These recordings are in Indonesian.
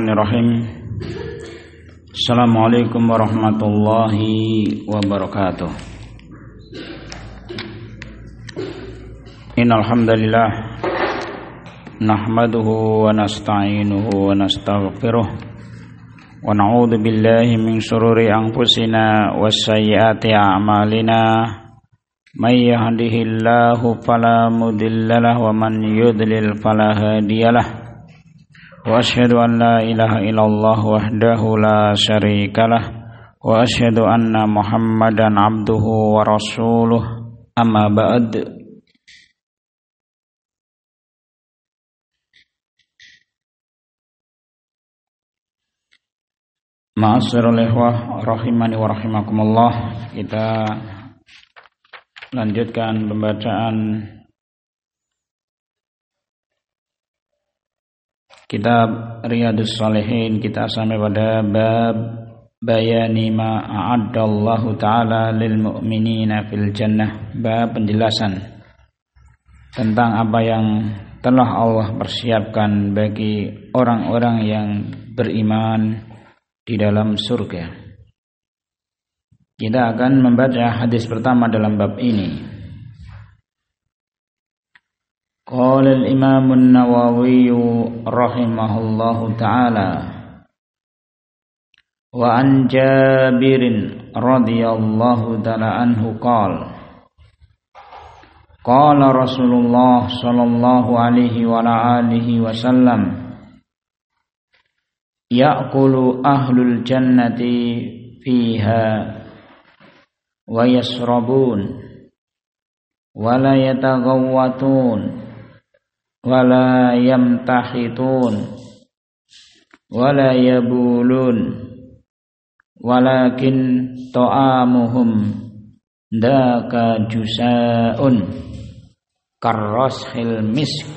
Bismillahirrahmanirrahim. Assalamualaikum warahmatullahi wabarakatuh. Innal hamdalillah nahmaduhu wa nasta'inuhu wa nastaghfiruh wa na'udzu billahi min shururi anfusina was sayyiati a'malina. May yahdihillahu fala mudhillalah wa man yudlil fala hadiyalah. Wa asyhadu an la ilaha illallah wahdahu la syarikalah wa asyhadu anna Muhammadan abduhu wa rasuluh. Amma ba'd. Ma'asyiral ikhwah rahimani wa rahimakumullah. Kita lanjutkan pembacaan kitab Riyadhus Shalihin. Kita sampai pada bab bayani ma a'addallahu ta'ala lil mu'minina fil jannah. Bab penjelasan tentang apa yang telah Allah persiapkan bagi orang-orang yang beriman di dalam surga. Kita akan membaca hadis pertama dalam bab ini. Qala al-Imam an-Nawawi rahimahullahu ta'ala wa an Jabir radhiyallahu ta'ala anhu qala qala Rasulullah sallallahu alaihi wa alihi wasallam ya'kulu ahlul jannati fiha wa yasrabun wa la yataghawwatun wala yamtahitun wala yabulun walakin ta'amuhum daka jusaun karrashil misk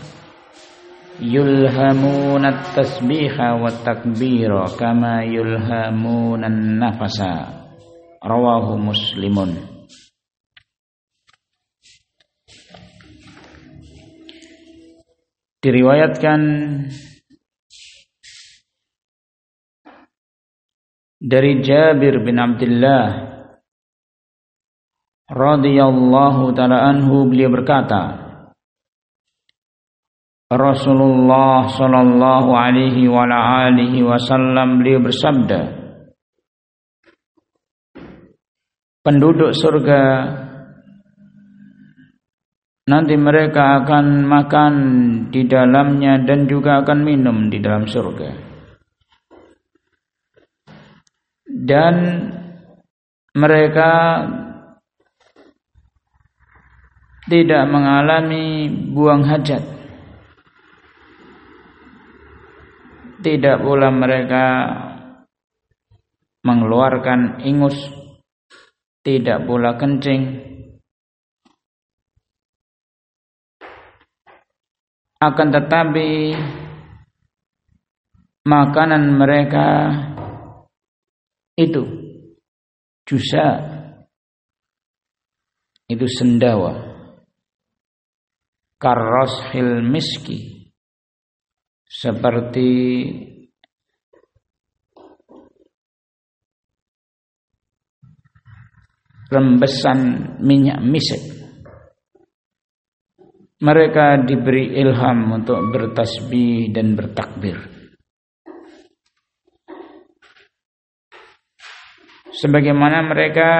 yulhamunat tasbiha wa takbira kama yulhamunan nafasa. Rawahu Muslimun. Diriwayatkan dari Jabir bin Abdullah radhiyallahu ta'ala anhu, beliau berkata, Rasulullah sallallahu alaihi wa alihi wasallam beliau bersabda, penduduk surga nanti mereka akan makan di dalamnya dan juga akan minum di dalam surga. Dan mereka tidak mengalami buang hajat. Tidak pula mereka mengeluarkan ingus, tidak pula kencing. Akan tetapi makanan mereka itu jusa, itu sendawa, karrashil miski, seperti rembesan minyak misik. Mereka diberi ilham untuk bertasbih dan bertakbir. Sebagaimana mereka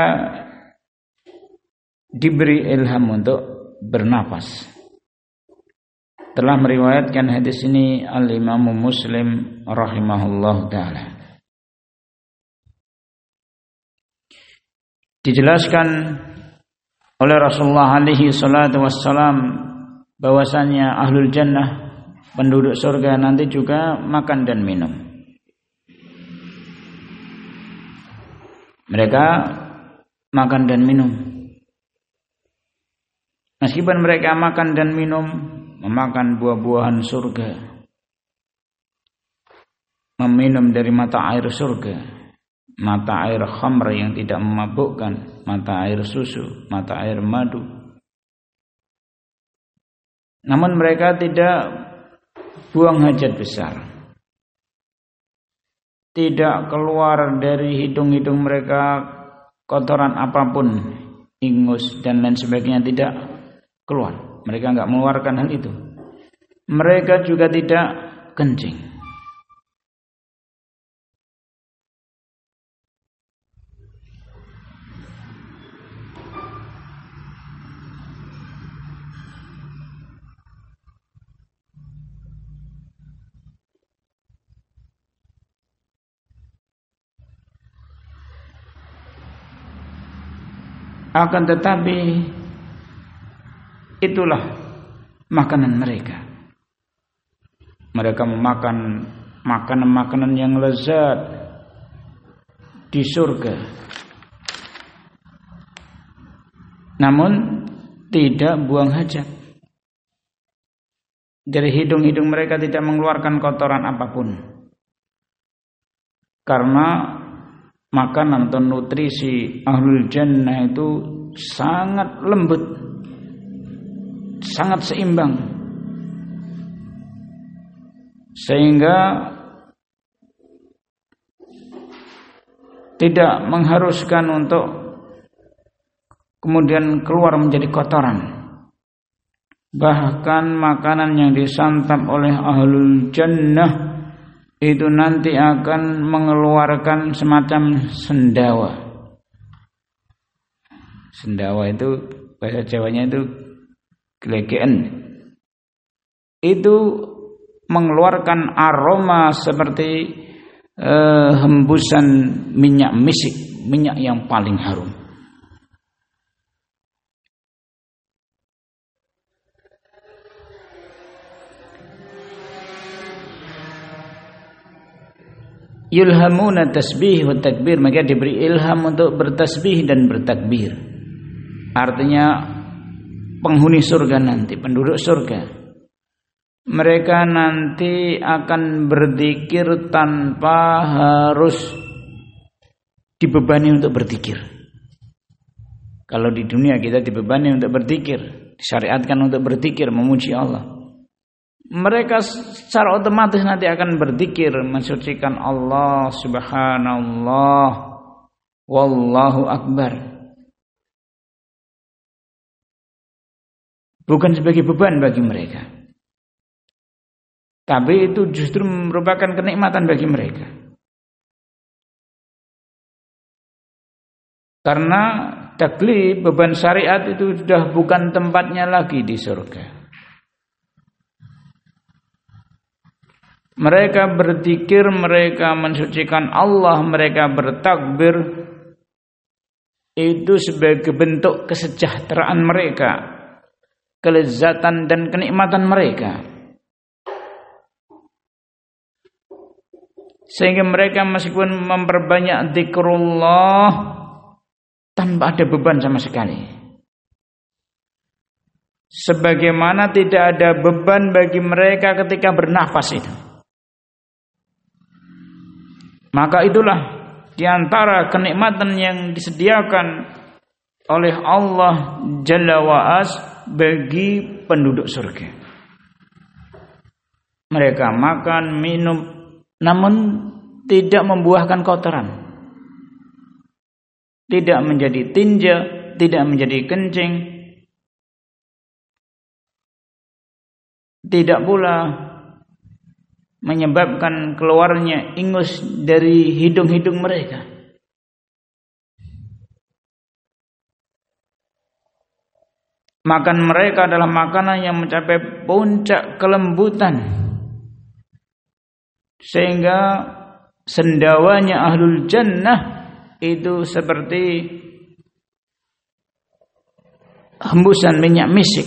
diberi ilham untuk bernapas. Telah meriwayatkan hadis ini Al-Imam Muslim rahimahullah ta'ala. Dijelaskan oleh Rasulullah alaihi salatu wassalam bahwasanya ahlul jannah, penduduk surga nanti juga makan dan minum. Mereka makan dan minum. Meskipun mereka makan dan minum, memakan buah-buahan surga, meminum dari mata air surga, mata air khamr yang tidak memabukkan, mata air susu, mata air madu. Namun mereka tidak buang hajat besar. tidak keluar dari hidung-hidung mereka kotoran apapun, ingus dan lain sebagainya, tidak keluar. Mereka enggak mengeluarkan hal itu. Mereka juga tidak kencing. Akan tetapi itulah makanan mereka. Mereka memakan makanan-makanan yang lezat di surga. Namun tidak buang hajat. Dari hidung-hidung mereka tidak mengeluarkan kotoran apapun. Karena makanan atau nutrisi ahlul jannah itu sangat lembut, sangat seimbang, sehingga tidak mengharuskan untuk kemudian keluar menjadi kotoran. Bahkan makanan yang disantap oleh ahlul jannah itu nanti akan mengeluarkan semacam sendawa. Sendawa itu bahasa Jawanya itu glegeken. Itu mengeluarkan aroma seperti hembusan minyak misik, minyak yang paling harum. Yulhamuna tasbih wa takbir, mereka diberi ilham untuk bertasbih dan bertakbir. Artinya penghuni surga nanti, penduduk surga, mereka nanti akan berzikir tanpa harus dibebani untuk berzikir. Kalau di dunia kita dibebani untuk berzikir, disyariatkan untuk berzikir, memuji Allah. Mereka secara otomatis nanti akan berzikir, mensucikan Allah, subhanallah, wallahu akbar. Bukan sebagai beban bagi mereka, tapi itu justru merupakan kenikmatan bagi mereka. Karena taklif, beban syariat itu sudah bukan tempatnya lagi di surga. Mereka berzikir, mereka mensucikan Allah, mereka bertakbir, itu sebagai bentuk kesejahteraan mereka, kelezatan dan kenikmatan mereka. Sehingga mereka meskipun memperbanyak zikrullah tanpa ada beban sama sekali. Sebagaimana tidak ada beban bagi mereka ketika bernafas itu. Maka itulah diantara kenikmatan yang disediakan oleh Allah Jalla wa'az bagi penduduk surga. Mereka makan, minum, namun tidak membuahkan kotoran, tidak menjadi tinja, tidak menjadi kencing, tidak pula menyebabkan keluarnya ingus dari hidung-hidung mereka. Makan mereka adalah makanan yang mencapai puncak kelembutan, sehingga sendawanya ahlul jannah itu seperti hembusan minyak misik.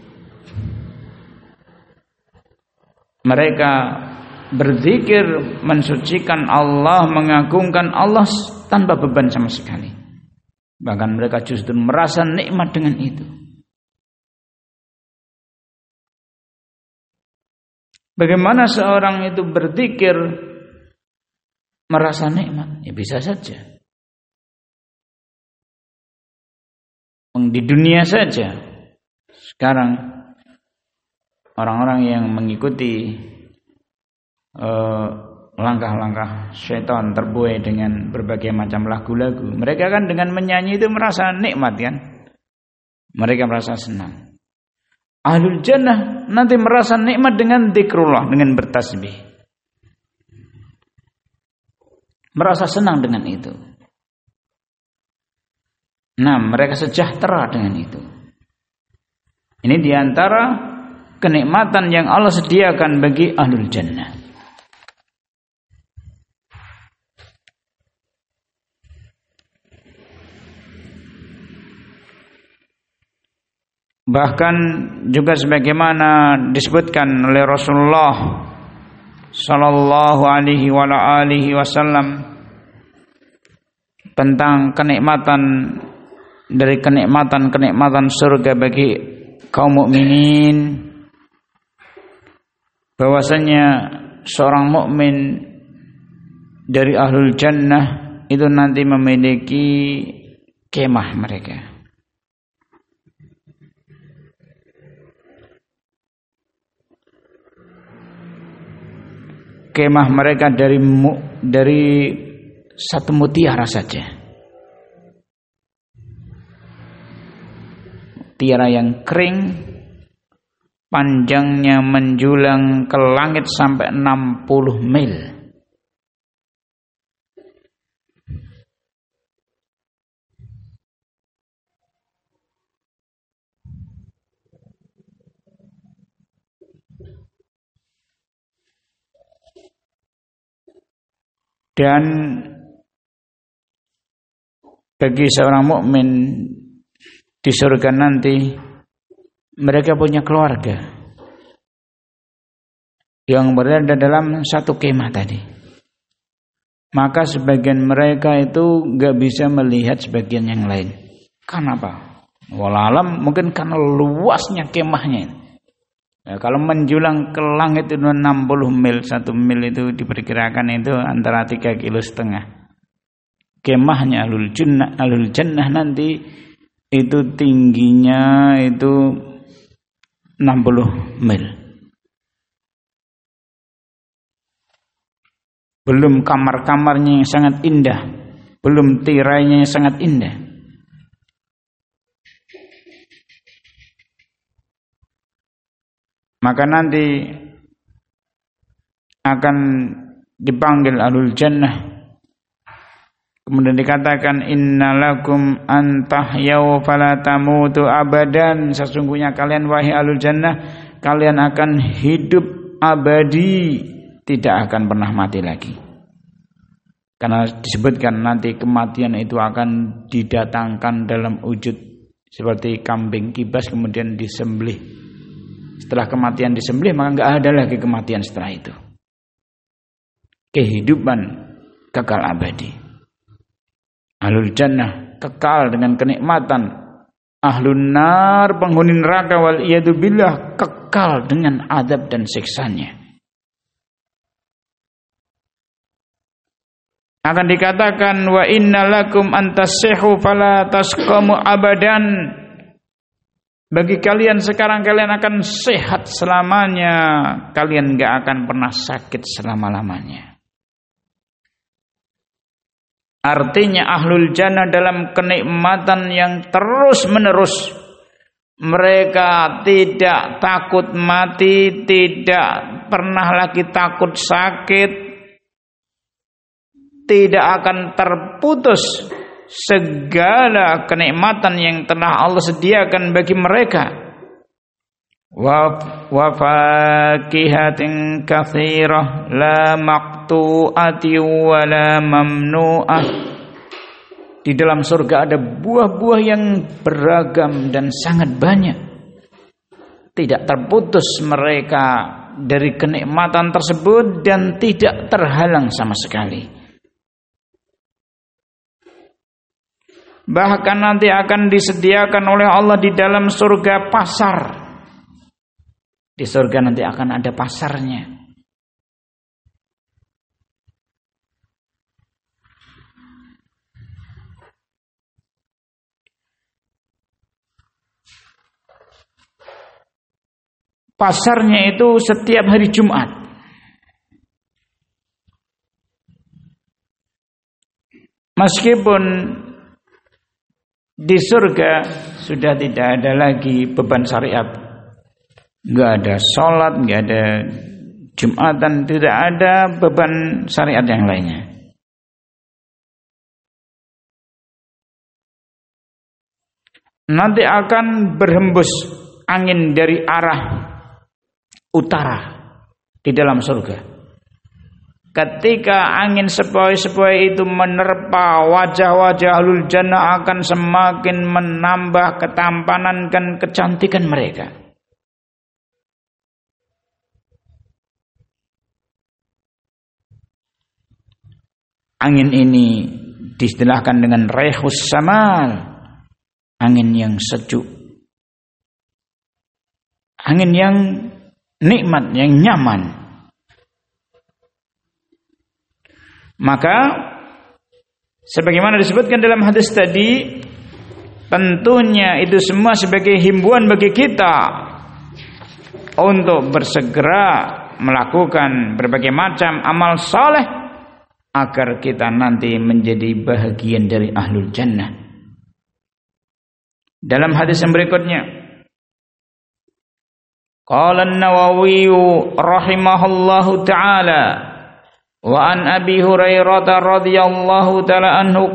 Mereka berzikir, mensucikan Allah, mengagungkan Allah tanpa beban sama sekali. Bahkan mereka justru merasa nikmat dengan itu. Bagaimana seorang itu berzikir merasa nikmat? Ya bisa saja. Di dunia saja. Sekarang orang-orang yang mengikuti langkah-langkah syaitan terbuai dengan berbagai macam lagu-lagu. Mereka kan dengan menyanyi itu merasa nikmat kan? Mereka merasa senang. Ahlul jannah nanti merasa nikmat dengan zikrullah, dengan bertasbih. Merasa senang dengan itu. Nah, mereka sejahtera dengan itu. Ini diantara kenikmatan yang Allah sediakan bagi ahlul jannah. Bahkan juga sebagaimana disebutkan oleh Rasulullah sallallahu alaihi wasallam tentang kenikmatan dari kenikmatan surga bagi kaum mukminin, bahwasanya seorang mukmin dari ahlul jannah itu nanti memiliki kemah mereka. Kemah mereka dari satu mutiara saja. Mutiara yang kering, panjangnya menjulang ke langit sampai 60 mil. Dan bagi seorang mukmin di surga nanti, mereka punya keluarga yang berada dalam satu kemah tadi. Maka sebagian mereka itu gak bisa melihat sebagian yang lain. Kenapa? Wallahualam, mungkin karena luasnya kemahnya. Nah, kalau menjulang ke langit itu 60 mil, 1 mil itu diperkirakan itu antara 3,5 kilo. Kemahnya ahlul jannah nanti itu tingginya itu 60 mil. Belum kamar-kamarnya yang sangat indah, belum tirainya yang sangat indah. Maka nanti akan dipanggil ahlul jannah. Kemudian dikatakan innalakum antahyaw fala tamutu abadan. Sesungguhnya kalian wahai ahlul jannah, kalian akan hidup abadi, tidak akan pernah mati lagi. Karena disebutkan nanti kematian itu akan didatangkan dalam wujud seperti kambing kibas kemudian disembelih. Setelah kematian disembelih, maka enggak ada lagi kematian setelah itu. Kehidupan kekal abadi. Ahlul jannah kekal dengan kenikmatan. Ahlun nar, penghuni neraka wal iyadu billah, kekal dengan azab dan siksanya. Akan dikatakan wa innalakum antasihhu fala tasqamu abadan. Bagi kalian sekarang kalian akan sehat selamanya, kalian enggak akan pernah sakit selama-lamanya. Artinya ahlul jannah dalam kenikmatan yang terus-menerus. Mereka tidak takut mati, tidak pernah lagi takut sakit, tidak akan terputus segala kenikmatan yang telah Allah sediakan bagi mereka. Wa fakihatin katsirah la maqtu'ati wa la mamnu'ah. Di dalam surga ada buah-buah yang beragam dan sangat banyak. Tidak terputus mereka dari kenikmatan tersebut dan tidak terhalang sama sekali. Bahkan nanti akan disediakan oleh Allah di dalam surga pasar. Di surga nanti akan ada pasarnya. Pasarnya itu setiap hari Jumat. Meskipun di surga sudah tidak ada lagi beban syariat, nggak ada sholat, nggak ada Jumatan, tidak ada beban syariat yang lainnya. Nanti akan berhembus angin dari arah utara di dalam surga. Ketika angin sepoi-sepoi itu menerpa wajah-wajah ahlul jannah, akan semakin menambah ketampanan dan kecantikan mereka. Angin ini diistilahkan dengan rehus samal, angin yang sejuk, angin yang nikmat, yang nyaman. Maka sebagaimana disebutkan dalam hadis tadi, tentunya itu semua sebagai himbauan bagi kita untuk bersegera melakukan berbagai macam amal saleh agar kita nanti menjadi bahagian dari ahlul jannah. Dalam hadis yang berikutnya, qala an-Nawawi rahimahullahu taala, wa an Abi Hurairah radhiyallahu taala anhu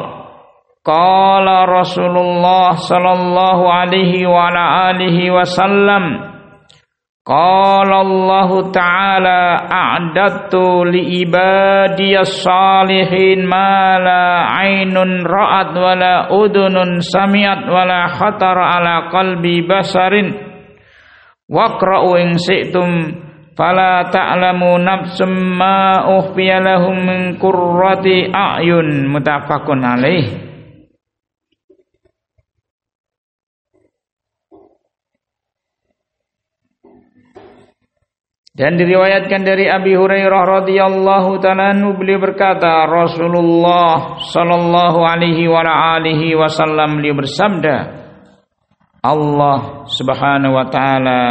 qala Rasulullah sallallahu alaihi wa ala alihi wasallam, qala Allah taala a'dadtu li ibadiyas salihin ma la ainun ra'at wa la udunun sami'at wa la khatara ala qalbi basarin waqra'u in syi'tum fala ta'lamu nafsum ma ukhfiya lahum min qurrati a'yun. Muttafaqun alaih. Dan diriwayatkan dari Abi Hurairah radhiyallahu ta'ala anhu, beliau berkata, Rasulullah sallallahu alaihi wa alihi wasallam beliau bersabda, Allah Subhanahu wa taala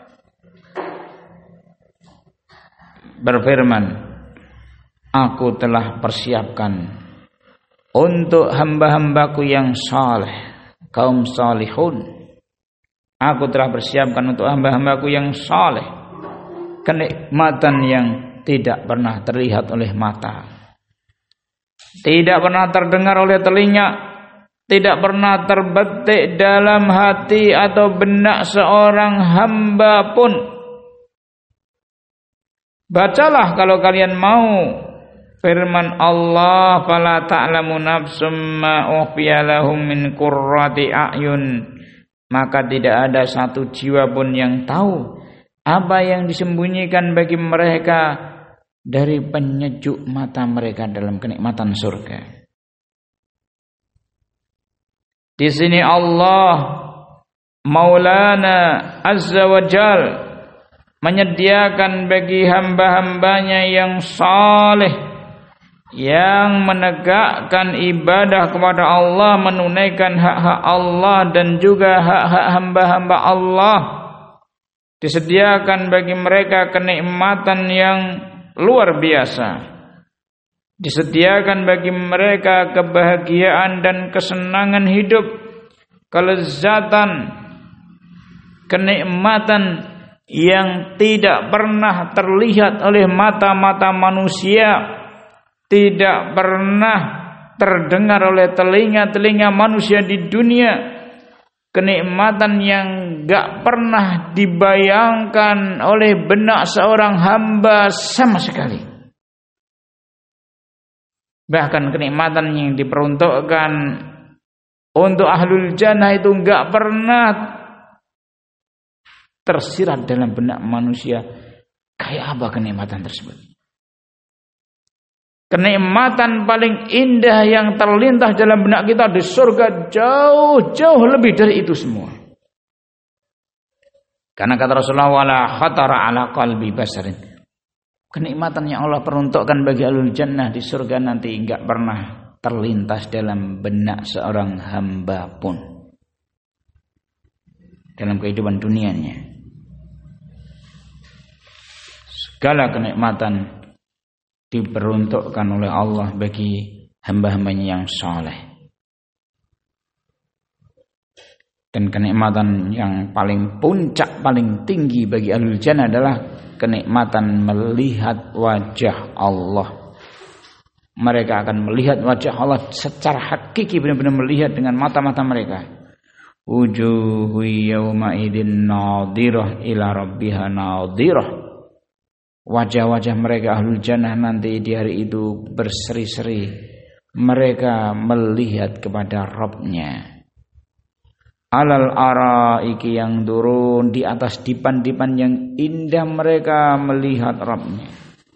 berfirman, aku telah persiapkan untuk hamba-hambaku yang saleh, kaum salihun. Aku telah persiapkan untuk hamba-hambaku yang saleh kenikmatan yang tidak pernah terlihat oleh mata, tidak pernah terdengar oleh telinga, tidak pernah terbetik dalam hati atau benak seorang hamba pun. Bacalah kalau kalian mau firman Allah, fala ta'lamu nafsum ma ukhfiya lahum min qurrati a'yun, maka tidak ada satu jiwa pun yang tahu apa yang disembunyikan bagi mereka dari penyejuk mata mereka dalam kenikmatan surga. Di sini Allah Maulana Azza wa Jal menyediakan bagi hamba-hambanya yang saleh, yang menegakkan ibadah kepada Allah, menunaikan hak-hak Allah dan juga hak-hak hamba-hamba Allah. Disediakan bagi mereka kenikmatan yang luar biasa. Disediakan bagi mereka kebahagiaan dan kesenangan hidup, kelezatan, kenikmatan yang tidak pernah terlihat oleh mata-mata manusia, tidak pernah terdengar oleh telinga-telinga manusia di dunia, kenikmatan yang gak pernah dibayangkan oleh benak seorang hamba sama sekali. Bahkan kenikmatan yang diperuntukkan untuk ahlul jannah itu gak pernah tersirat dalam benak manusia. Kayak apa kenikmatan tersebut? Kenikmatan paling indah yang terlintas dalam benak kita di surga jauh-jauh lebih dari itu semua. Karena kata Rasulullah, wala khatara ala qalbi basarin, kenikmatan yang Allah peruntukkan bagi ahlul jannah di surga nanti enggak pernah terlintas dalam benak seorang hamba pun dalam kehidupan dunianya. Segala kenikmatan diperuntukkan oleh Allah bagi hamba-hambanya yang saleh. Dan kenikmatan yang paling puncak, paling tinggi bagi ahlul jannah adalah kenikmatan melihat wajah Allah. Mereka akan melihat wajah Allah secara hakiki, benar-benar melihat dengan mata-mata mereka. Wujuhu yawma idin nadhirah ila rabbiha nadhirah. Wajah-wajah mereka ahlul jannah nanti di hari itu berseri-seri. Mereka melihat kepada Rabb-Nya. Alal araiki yang turun di atas dipan-dipan yang indah mereka melihat Rabb-Nya.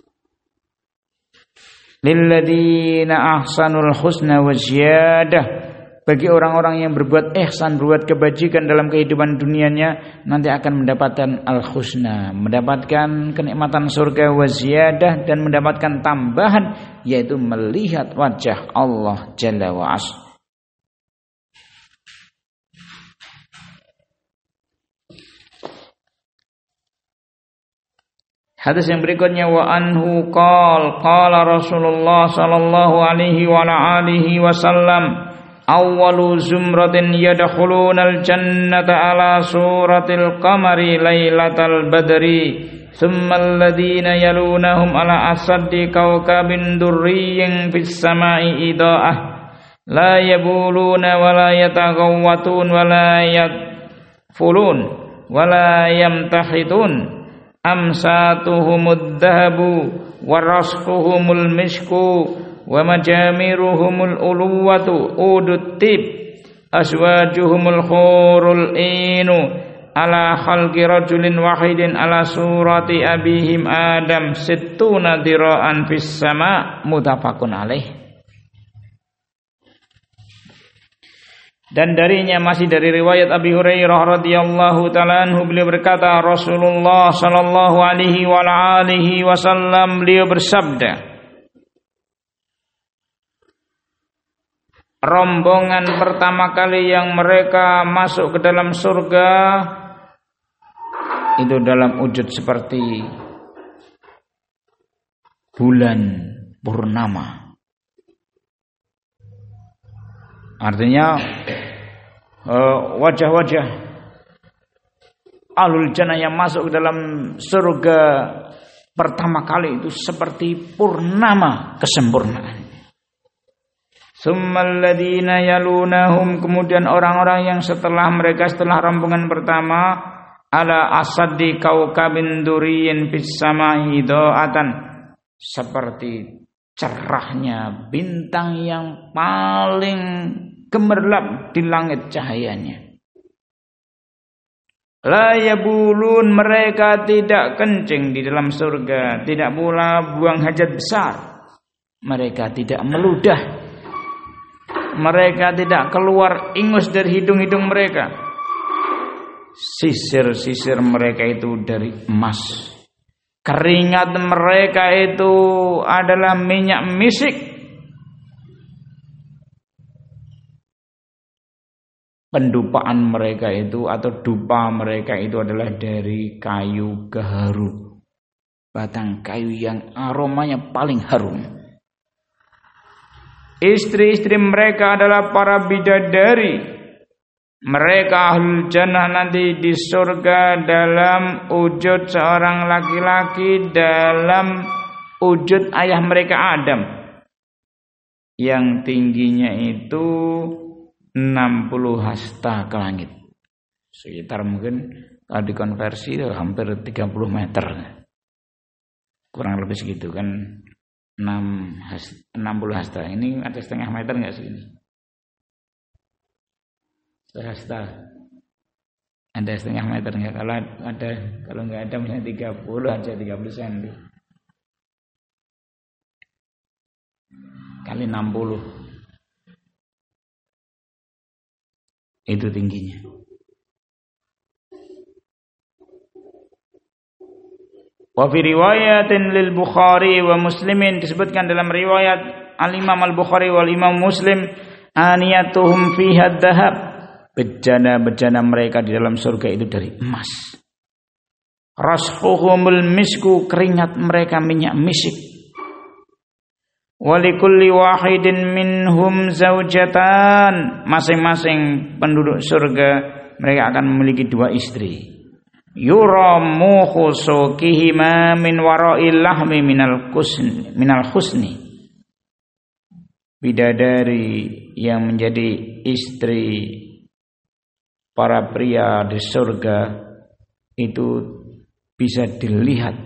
Lilladzina ahsanul husna wa ziyadah. Bagi orang-orang yang berbuat ihsan, berbuat kebajikan dalam kehidupan dunianya, nanti akan mendapatkan al-husna, mendapatkan kenikmatan surga wa ziyadah, dan mendapatkan tambahan, yaitu melihat wajah Allah Jalla wa As. Hadis yang berikutnya, wa anhu qala Rasulullah sallallahu alaihi wa alihi wasallam, awwalu zumratin yadkhulunal jannata ala suratil qamari lailatal badri, thumma alladhina yalunahum ala asaddi kawkabin durriyyin fis samai ida'ah, la yabuluna wa la yataghawwatun wa la yadfulun wa la yamtahitun, amsatuhumud dhahabu warasquhumul mishku wa majamiruhumul uluwatu udut tib, aswajuhumul khurul inu ala khalqi rajulin wahidin ala surati abihim Adam sittuna dira'an fis sama, muttafaqun alaih. Dan darinya masih dari riwayat Abi Hurairah radhiyallahu ta'ala anhu, beliau berkata, Rasulullah sallallahu alaihi wa alihi wasallam, beliau bersabda, rombongan pertama kali yang mereka masuk ke dalam surga itu dalam wujud seperti bulan purnama. Artinya wajah-wajah ahlul jannah yang masuk ke dalam surga pertama kali itu seperti purnama kesempurnaan. Tsummal ladzina yalunahum, kemudian orang-orang yang setelah mereka, setelah rombongan pertama, ala asaddi kaukabin duriyyin fis samai do'atan, seperti cerahnya bintang yang paling gemerlap di langit cahayanya. La yabulun, mereka tidak kencing di dalam surga, tidak pula buang hajat besar. Mereka tidak meludah, mereka tidak keluar ingus dari hidung-hidung mereka. Sisir-sisir mereka itu dari emas. Keringat mereka itu adalah minyak misik. Pendupaan mereka itu atau dupa mereka itu adalah dari kayu gaharu, batang kayu yang aromanya paling harum. Istri-istri mereka adalah para bidadari. Mereka ahlul jannah nanti di surga dalam wujud seorang laki-laki, dalam wujud ayah mereka Adam, yang tingginya itu 60 hasta ke langit. Sekitar mungkin kalau dikonversi hampir 30 meter. Kurang lebih segitu kan, 60 hasta. Ini ada setengah meter enggak segini? Hasta. Ada setengah meter enggak? Kalau enggak ada misalnya 30 aja, 30 cm. Kali 60. Itu tingginya. Wa fi riwayatin lil Bukhari wa Muslimin, disebutkan dalam riwayat Al-Imam Al-Bukhari wal Imam Muslim, aniyatuhum fiha dhahab, bejana-bejana mereka di dalam surga itu dari emas. Rasfuhumul misku, keringat mereka minyak misik. Walikulli wahidin minhum zaujatan. Masing-masing penduduk surga mereka akan memiliki 2 istri. Yuramu khusukihima min wara'il lahmi minal husni. Bidadari yang menjadi istri para pria di surga itu bisa dilihat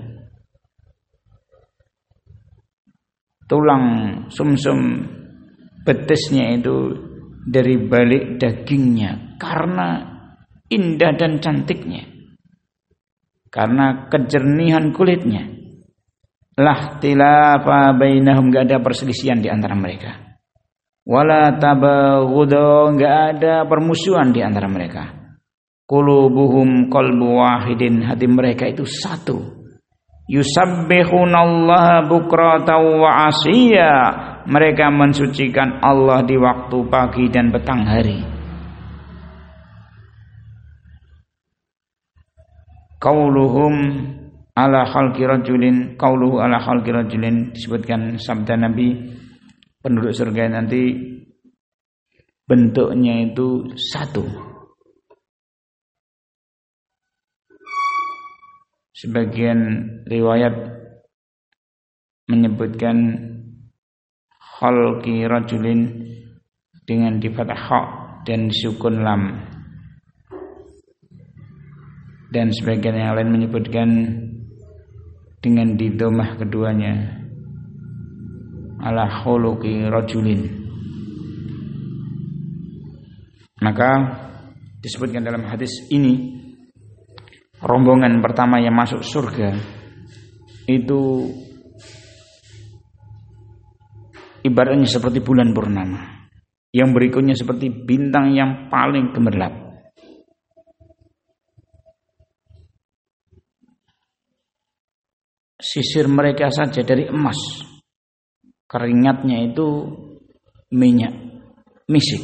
tulang sumsum betisnya itu dari balik dagingnya karena indah dan cantiknya, karena kejernihan kulitnya. La ikhtilafa bainahum, enggak ada perselisihan di antara mereka. Wala tabaghudun, enggak ada permusuhan di antara mereka. Qulubuhum qalbu wahidin, hati mereka itu satu. Yusabbihunallaha bukratan wa ashiya, mereka mensucikan Allah di waktu pagi dan petang hari. Qauluhum ala khalqi rajulin, qauluhu ala khalqi rajulin, disebutkan sabda Nabi penduduk surga nanti bentuknya itu satu. Sebagian riwayat menyebutkan khalqi rajulin dengan di fathah kha dan sukun lam, dan sebagian yang lain menyebutkan dengan di dhammah keduanya ala khuluqi rajulin. Maka disebutkan dalam hadis ini rombongan pertama yang masuk surga itu ibaratnya seperti bulan purnama, yang berikutnya seperti bintang yang paling gemerlap. Sisir mereka saja dari emas, keringatnya itu minyak misik,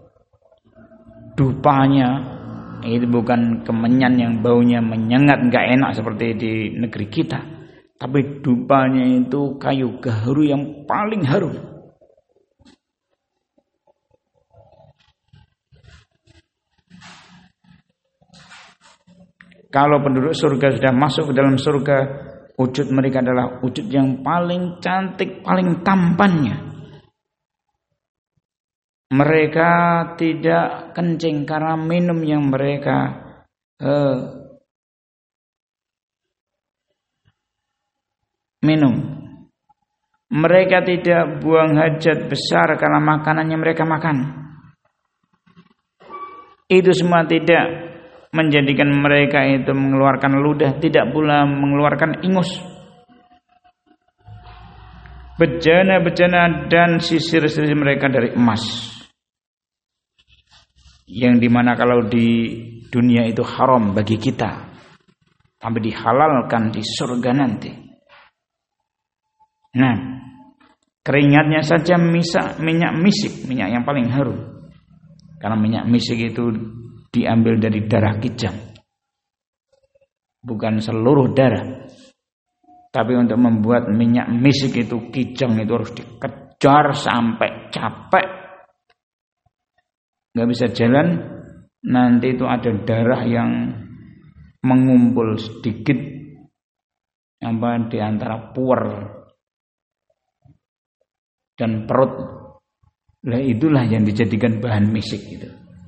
dupanya itu bukan kemenyan yang baunya menyengat enggak enak seperti di negeri kita, tapi dupanya itu kayu gaharu yang paling harum. Kalau penduduk surga sudah masuk ke dalam surga, wujud mereka adalah wujud yang paling cantik, paling tampannya. Mereka tidak kencing karena minum yang mereka minum. Mereka tidak buang hajat besar karena makanan yang mereka makan. Itu semua tidak menjadikan mereka itu mengeluarkan ludah, tidak pula mengeluarkan ingus. Bejana-bejana dan sisir-sisir mereka dari emas, yang dimana kalau di dunia itu haram bagi kita, tapi dihalalkan di surga nanti. Nah, keringatnya saja minyak misik, minyak yang paling harum, karena minyak misik itu diambil dari darah kijang, bukan seluruh darah. Tapi untuk membuat minyak misik itu kijang itu harus dikejar sampai capek, nggak bisa jalan. Nanti itu ada darah yang mengumpul sedikit di antara puer dan perut. Lah itulah yang dijadikan bahan misik itu.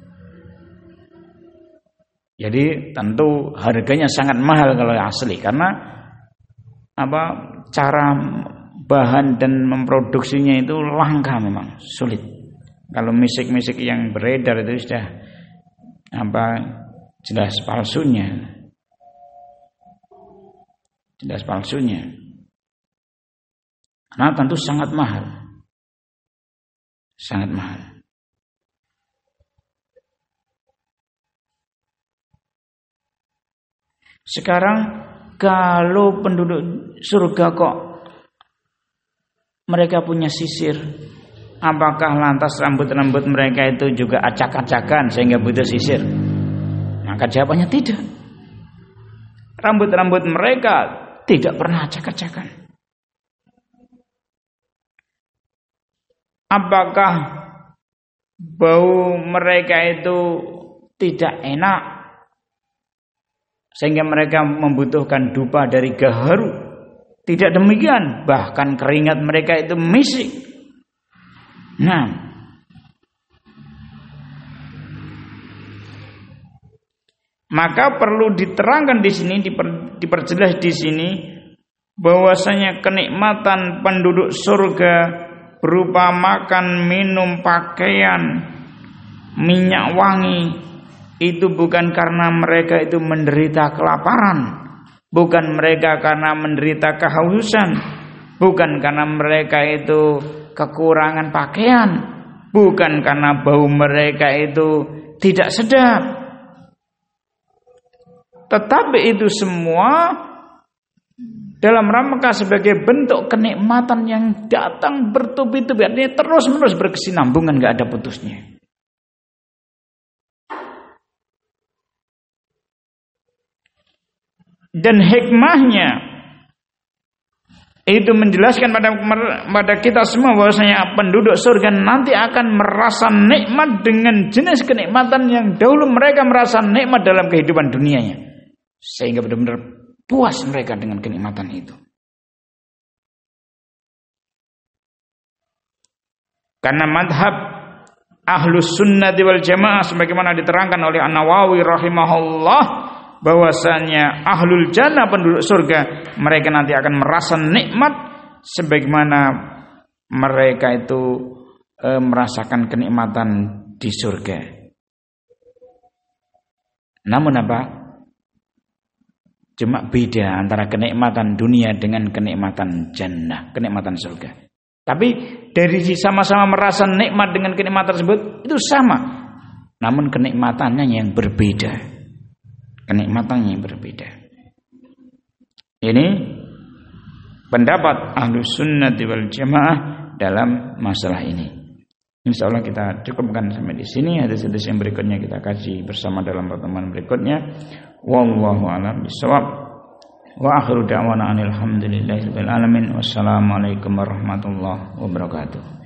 Jadi tentu harganya sangat mahal kalau asli, karena cara bahan dan memproduksinya itu langka, memang sulit. Kalau misik-misik yang beredar itu sudah jelas palsunya. Jelas palsunya. Nah, tentu sangat mahal. Sangat mahal. Sekarang kalau penduduk surga kok mereka punya sisir, apakah lantas rambut-rambut mereka itu juga acak-acakan sehingga butuh sisir? Maka jawabannya tidak. Rambut-rambut mereka tidak pernah acak-acakan. apakah bau mereka itu tidak enak sehingga mereka membutuhkan dupa dari gaharu? Tidak demikian, bahkan keringat mereka itu misik. Nah, maka perlu diterangkan di sini, diperjelas di sini bahwasanya kenikmatan penduduk surga berupa makan, minum, pakaian, minyak wangi itu bukan karena mereka itu menderita kelaparan, bukan mereka karena menderita kehausan, bukan karena mereka itu kekurangan pakaian, bukan karena bau mereka itu tidak sedap, tetapi itu semua dalam rangka sebagai bentuk kenikmatan yang datang bertubi-tubi, artinya terus-menerus berkesinambungan, gak ada putusnya. Dan hikmahnya itu menjelaskan pada kita semua bahwasanya penduduk surga nanti akan merasa nikmat dengan jenis kenikmatan yang dahulu mereka merasa nikmat dalam kehidupan dunianya, sehingga benar-benar puas mereka dengan kenikmatan itu. Karena madhab ahlus sunnati wal jamaah sebagaimana diterangkan oleh An-Nawawi rahimahullah, bahwasanya ahlul jannah penduduk surga mereka nanti akan merasa nikmat sebagaimana mereka itu merasakan kenikmatan di surga. Namun apa? Cuma beda antara kenikmatan dunia dengan kenikmatan jannah, kenikmatan surga. Tapi dari sama-sama merasa nikmat dengan kenikmatan tersebut itu sama, namun kenikmatannya yang berbeda. Kenikmatannya yang berbeda. Ini pendapat Ahlus Sunnati wal Jamaah dalam masalah ini. Insyaallah kita cukupkan sampai di sini. Hadis-hadis yang berikutnya kita kaji bersama dalam pertemuan berikutnya. Wallahu a'lam bishawab. Wa akhiru da'wana alhamdulillahi rabbil alamin. Wassalamualaikum warahmatullahi wabarakatuh.